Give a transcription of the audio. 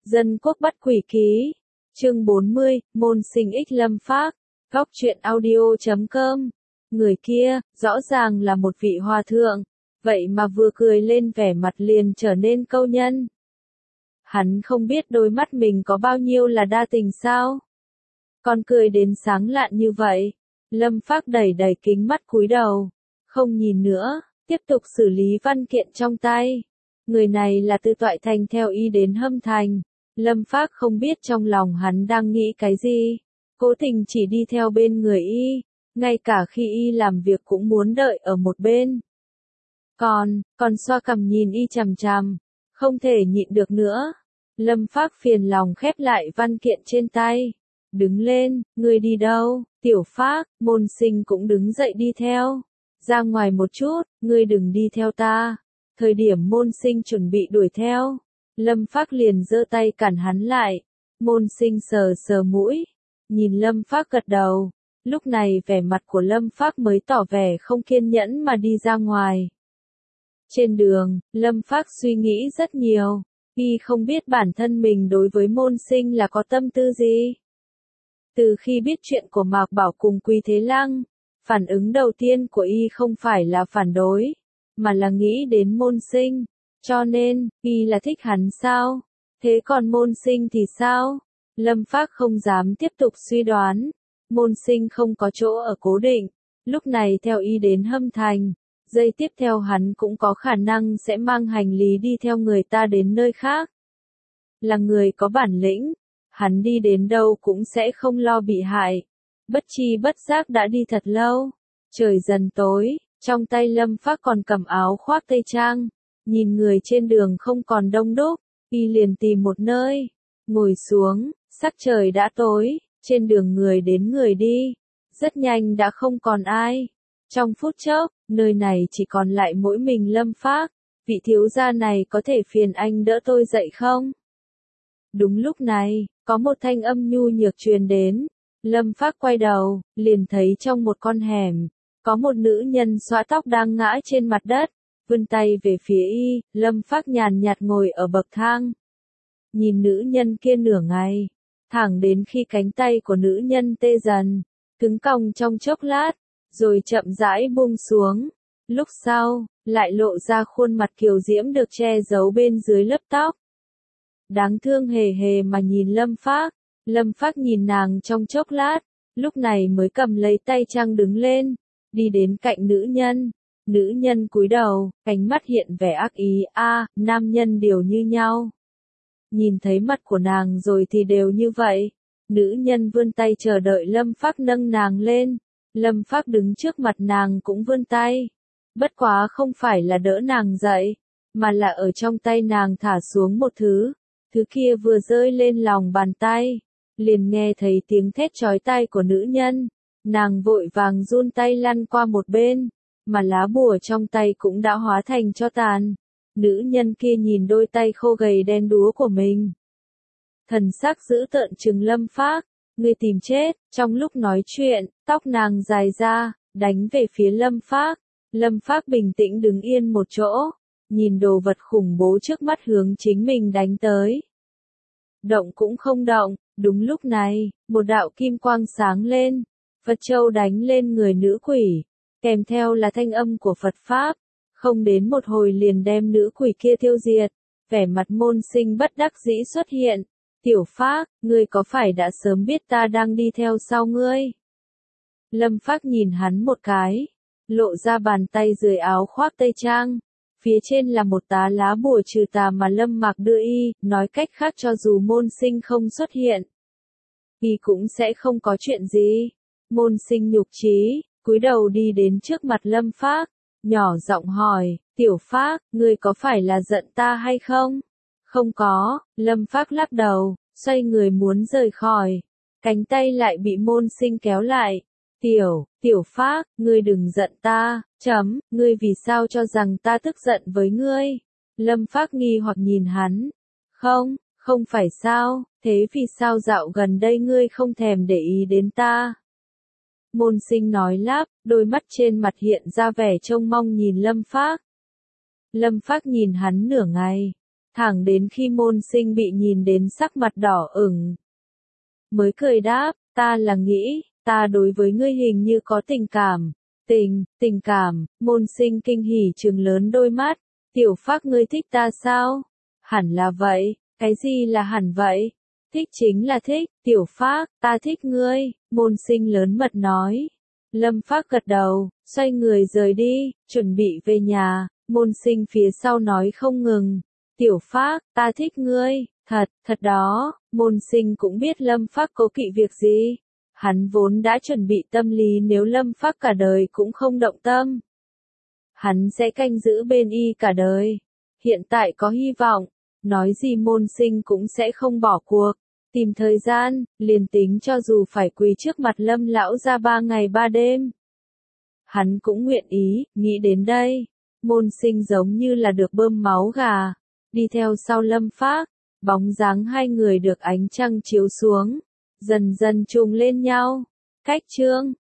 Dân quốc bắt quỷ ký. Chương 40, môn sinh ích Lâm Phác. Góc truyện audio.com. Người kia, rõ ràng là một vị hòa thượng, vậy mà vừa cười lên vẻ mặt liền trở nên câu nhân. Hắn không biết đôi mắt mình có bao nhiêu là đa tình sao? Còn cười đến sáng lạn như vậy. Lâm Phác đẩy đẩy kính mắt cúi đầu, không nhìn nữa, tiếp tục xử lý văn kiện trong tay. Người này là từ Toại Thành theo y đến Hâm Thành. Lâm Phác không biết trong lòng hắn đang nghĩ cái gì, cố tình chỉ đi theo bên người y, ngay cả khi y làm việc cũng muốn đợi ở một bên. Còn xoa cằm nhìn y chằm chằm, không thể nhịn được nữa. Lâm Phác phiền lòng khép lại văn kiện trên tay. Đứng lên, ngươi đi đâu? Tiểu Phác, môn sinh cũng đứng dậy đi theo. Ra ngoài một chút, ngươi đừng đi theo ta. Thời điểm môn sinh chuẩn bị đuổi theo, Lâm Phác liền giơ tay cản hắn lại. Môn sinh sờ sờ mũi, nhìn Lâm Phác gật đầu. Lúc này vẻ mặt của Lâm Phác mới tỏ vẻ không kiên nhẫn mà đi ra ngoài. Trên đường, Lâm Phác suy nghĩ rất nhiều. Y không biết bản thân mình đối với môn sinh là có tâm tư gì. Từ khi biết chuyện của Mạc Bảo cùng Quý Thế Lăng, phản ứng đầu tiên của y không phải là phản đối, mà là nghĩ đến môn sinh. Cho nên, y là thích hắn sao? Thế còn môn sinh thì sao? Lâm Phác không dám tiếp tục suy đoán. Môn sinh không có chỗ ở cố định, lúc này theo y đến Hâm Thành. Giây tiếp theo hắn cũng có khả năng sẽ mang hành lý đi theo người ta đến nơi khác. Là người có bản lĩnh, hắn đi đến đâu cũng sẽ không lo bị hại. Bất chi bất giác đã đi thật lâu. Trời dần tối, trong tay Lâm Phác còn cầm áo khoác tây trang. Nhìn người trên đường không còn đông đúc, y liền tìm một nơi, ngồi xuống. Sắc trời đã tối, trên đường người đến người đi. Rất nhanh đã không còn ai. Trong phút chốc, nơi này chỉ còn lại mỗi mình Lâm Phác. Vị thiếu gia này có thể phiền anh đỡ tôi dậy không? Đúng lúc này, có một thanh âm nhu nhược truyền đến. Lâm Phác quay đầu, liền thấy trong một con hẻm, có một nữ nhân xõa tóc đang ngã trên mặt đất, vươn tay về phía y. Lâm Phác nhàn nhạt ngồi ở bậc thang, nhìn nữ nhân kia nửa ngày, thẳng đến khi cánh tay của nữ nhân tê dần, cứng còng trong chốc lát, rồi chậm rãi buông xuống. Lúc sau, lại lộ ra khuôn mặt kiều diễm được che giấu bên dưới lớp tóc. Đáng thương hề hề mà nhìn Lâm Phác. Lâm Phác nhìn nàng trong chốc lát, lúc này mới cầm lấy tay trang đứng lên, đi đến cạnh nữ nhân. Nữ nhân cúi đầu, ánh mắt hiện vẻ ác ý. Nam nhân đều như nhau. Nhìn thấy mặt của nàng rồi thì đều như vậy. Nữ nhân vươn tay chờ đợi Lâm Phác nâng nàng lên. Lâm Phác đứng trước mặt nàng cũng vươn tay. Bất quá không phải là đỡ nàng dậy, mà là ở trong tay nàng thả xuống một thứ. Thứ kia vừa rơi lên lòng bàn tay, liền nghe thấy tiếng thét chói tai của nữ nhân. Nàng vội vàng run tay lăn qua một bên, mà lá bùa trong tay cũng đã hóa thành tro tàn. Nữ nhân kia nhìn đôi tay khô gầy đen đúa của mình, thần sắc dữ tợn trừng Lâm Phác. Ngươi tìm chết. Trong lúc nói chuyện, tóc nàng dài ra, đánh về phía Lâm Phác. Lâm Phác bình tĩnh đứng yên một chỗ, nhìn đồ vật khủng bố trước mắt hướng chính mình đánh tới. Động cũng không động. Đúng lúc này, một đạo kim quang sáng lên, Phật châu đánh lên người nữ quỷ, kèm theo là thanh âm của Phật Pháp. Không đến một hồi liền đem nữ quỷ kia tiêu diệt. Vẻ mặt môn sinh bất đắc dĩ xuất hiện. Tiểu Phác, ngươi có phải đã sớm biết ta đang đi theo sau ngươi? Lâm Phác nhìn hắn một cái, lộ ra bàn tay dưới áo khoác tây trang. Phía trên là một tá lá bùa trừ tà mà Lâm Mạc đưa y, nói cách khác cho dù môn sinh không xuất hiện, y cũng sẽ không có chuyện gì. Môn sinh nhục chí, cúi đầu đi đến trước mặt Lâm Phác, nhỏ giọng hỏi, Tiểu Phác, ngươi có phải là giận ta hay không? Không có. Lâm Phác lắc đầu, xoay người muốn rời khỏi. Cánh tay lại bị môn sinh kéo lại. Tiểu Phác, ngươi đừng giận ta. Ngươi vì sao cho rằng ta tức giận với ngươi? Lâm Phác nghi hoặc nhìn hắn. Không phải sao, thế vì sao dạo gần đây ngươi không thèm để ý đến ta? Môn sinh nói lắp, đôi mắt trên mặt hiện ra vẻ trông mong nhìn Lâm Phác. Lâm Phác nhìn hắn nửa ngày, thẳng đến khi Môn Sinh bị nhìn đến sắc mặt đỏ ửng. Mới cười đáp, ta là nghĩ, ta đối với ngươi hình như có tình cảm. Tình cảm, Môn Sinh kinh hỉ trừng lớn đôi mắt, Tiểu Phác ngươi thích ta sao? Hẳn là vậy, cái gì là hẳn vậy? Thích chính là thích, Tiểu Phác, ta thích ngươi, Môn Sinh lớn mật nói. Lâm Phác gật đầu, xoay người rời đi, chuẩn bị về nhà, Môn Sinh phía sau nói không ngừng. Tiểu Phác, ta thích ngươi, thật đó, Môn Sinh cũng biết Lâm Phác cố kỵ việc gì. Hắn vốn đã chuẩn bị tâm lý nếu Lâm Phác cả đời cũng không động tâm. Hắn sẽ canh giữ bên y cả đời. Hiện tại có hy vọng, nói gì Môn Sinh cũng sẽ không bỏ cuộc. Tìm thời gian, liền tính cho dù phải quỳ trước mặt Lâm lão ra 3 ngày 3 đêm. Hắn cũng nguyện ý, nghĩ đến đây. Môn Sinh giống như là được bơm máu gà. Đi theo sau Lâm Phác, bóng dáng hai người được ánh trăng chiếu xuống. Dần dần trùng lên nhau. Cách chương